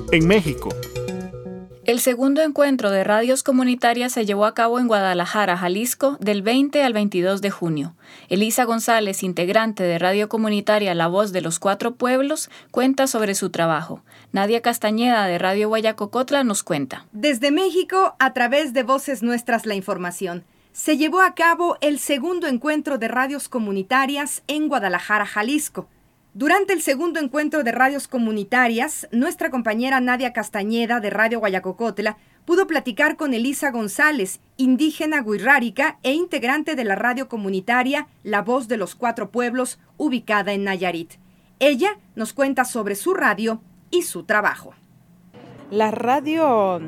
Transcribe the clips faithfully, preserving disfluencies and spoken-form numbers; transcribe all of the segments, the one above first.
en México. El segundo encuentro de radios comunitarias se llevó a cabo en Guadalajara, Jalisco, del veinte al veintidós de junio. Elisa González, integrante de radio comunitaria La Voz de los Cuatro Pueblos, cuenta sobre su trabajo. Nadia Castañeda, de Radio Guayacocotla, nos cuenta. Desde México, a través de Voces Nuestras, la información. Se llevó a cabo el segundo encuentro de radios comunitarias en Guadalajara, Jalisco. Durante el segundo encuentro de radios comunitarias, nuestra compañera Nadia Castañeda de Radio Guayacocotla pudo platicar con Elisa González, indígena wixárika e integrante de la radio comunitaria La Voz de los Cuatro Pueblos, ubicada en Nayarit. Ella nos cuenta sobre su radio y su trabajo. La radio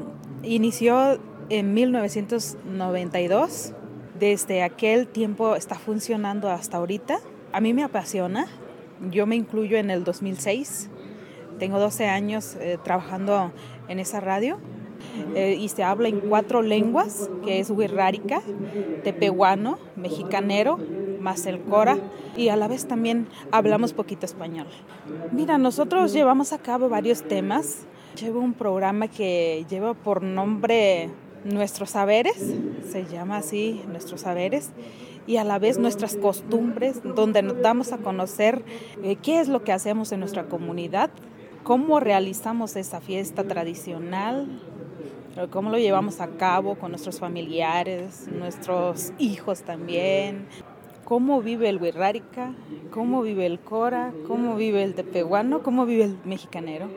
inició en mil novecientos noventa y dos. Desde aquel tiempo está funcionando hasta ahorita. A mí me apasiona. Yo me incluyo en el dos mil seis, tengo doce años eh, trabajando en esa radio eh, y se habla en cuatro lenguas, que es wixárika, tepehuano, mexicanero, más el cora, y a la vez también hablamos poquito español. Mira, nosotros llevamos a cabo varios temas. Llevo un programa que lleva por nombre Nuestros Saberes, se llama así, Nuestros Saberes, y a la vez nuestras costumbres, donde nos damos a conocer eh, qué es lo que hacemos en nuestra comunidad, cómo realizamos esa fiesta tradicional, cómo lo llevamos a cabo con nuestros familiares, nuestros hijos también, cómo vive el wixárika, cómo vive el cora, cómo vive el tepehuano, cómo vive el mexicanero.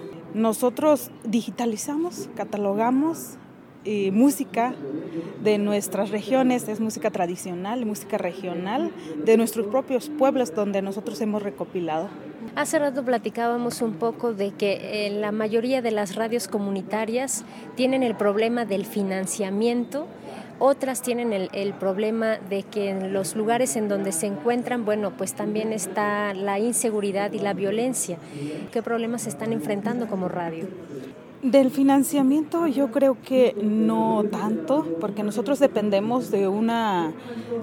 Nosotros digitalizamos, catalogamos, y música de nuestras regiones, es música tradicional, música regional de nuestros propios pueblos donde nosotros hemos recopilado. Hace rato platicábamos un poco de que eh, la mayoría de las radios comunitarias tienen el problema del financiamiento, otras tienen el, el problema de que en los lugares en donde se encuentran, bueno, pues también está la inseguridad y la violencia. ¿Qué problemas se están enfrentando como radio? Del financiamiento yo creo que no tanto, porque nosotros dependemos de una,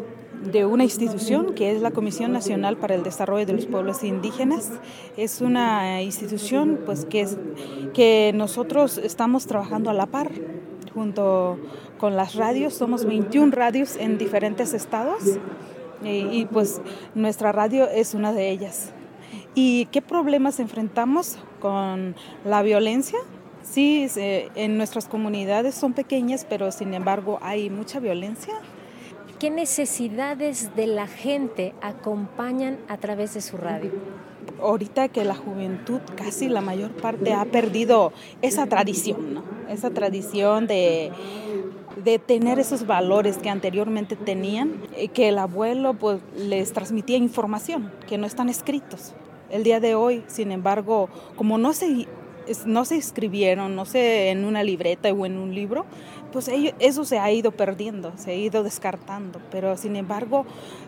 de una institución que es la Comisión Nacional para el Desarrollo de los Pueblos Indígenas. Es una institución pues, que, es, que nosotros estamos trabajando a la par junto con las radios. Somos veintiuna radios en diferentes estados y, y pues nuestra radio es una de ellas. ¿Y qué problemas enfrentamos con la violencia? Sí, en nuestras comunidades son pequeñas, pero sin embargo hay mucha violencia. ¿Qué necesidades de la gente acompañan a través de su radio? Ahorita que la juventud, casi la mayor parte, ha perdido esa tradición, ¿no? Esa tradición de, de tener esos valores que anteriormente tenían, que el abuelo pues, les transmitía información, que no están escritos. El día de hoy, sin embargo, como no se... no se escribieron, no sé, en una libreta o en un libro, pues eso se ha ido perdiendo, se ha ido descartando. Pero sin embargo,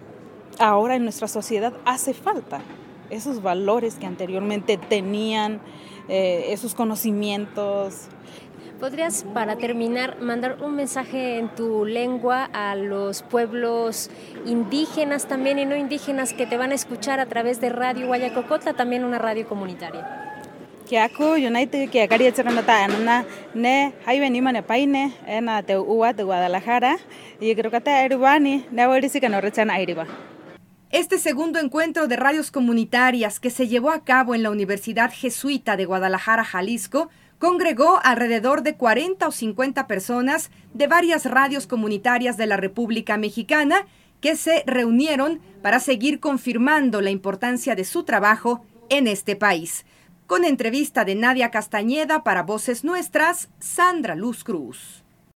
ahora en nuestra sociedad hace falta esos valores que anteriormente tenían, eh, esos conocimientos. ¿Podrías, para terminar, mandar un mensaje en tu lengua a los pueblos indígenas también y no indígenas que te van a escuchar a través de Radio Guayacocotla, también una radio comunitaria? Kiaku United que acá ya nota en ne hay venimos ne paine en te uwa de Guadalajara y creo que te airibani ne voy que no rechan airiba. Este segundo encuentro de radios comunitarias que se llevó a cabo en la Universidad Jesuita de Guadalajara, Jalisco, congregó alrededor de cuarenta o cincuenta personas de varias radios comunitarias de la República Mexicana que se reunieron para seguir confirmando la importancia de su trabajo en este país. Con entrevista de Nadia Castañeda para Voces Nuestras, Sandra Luz Cruz.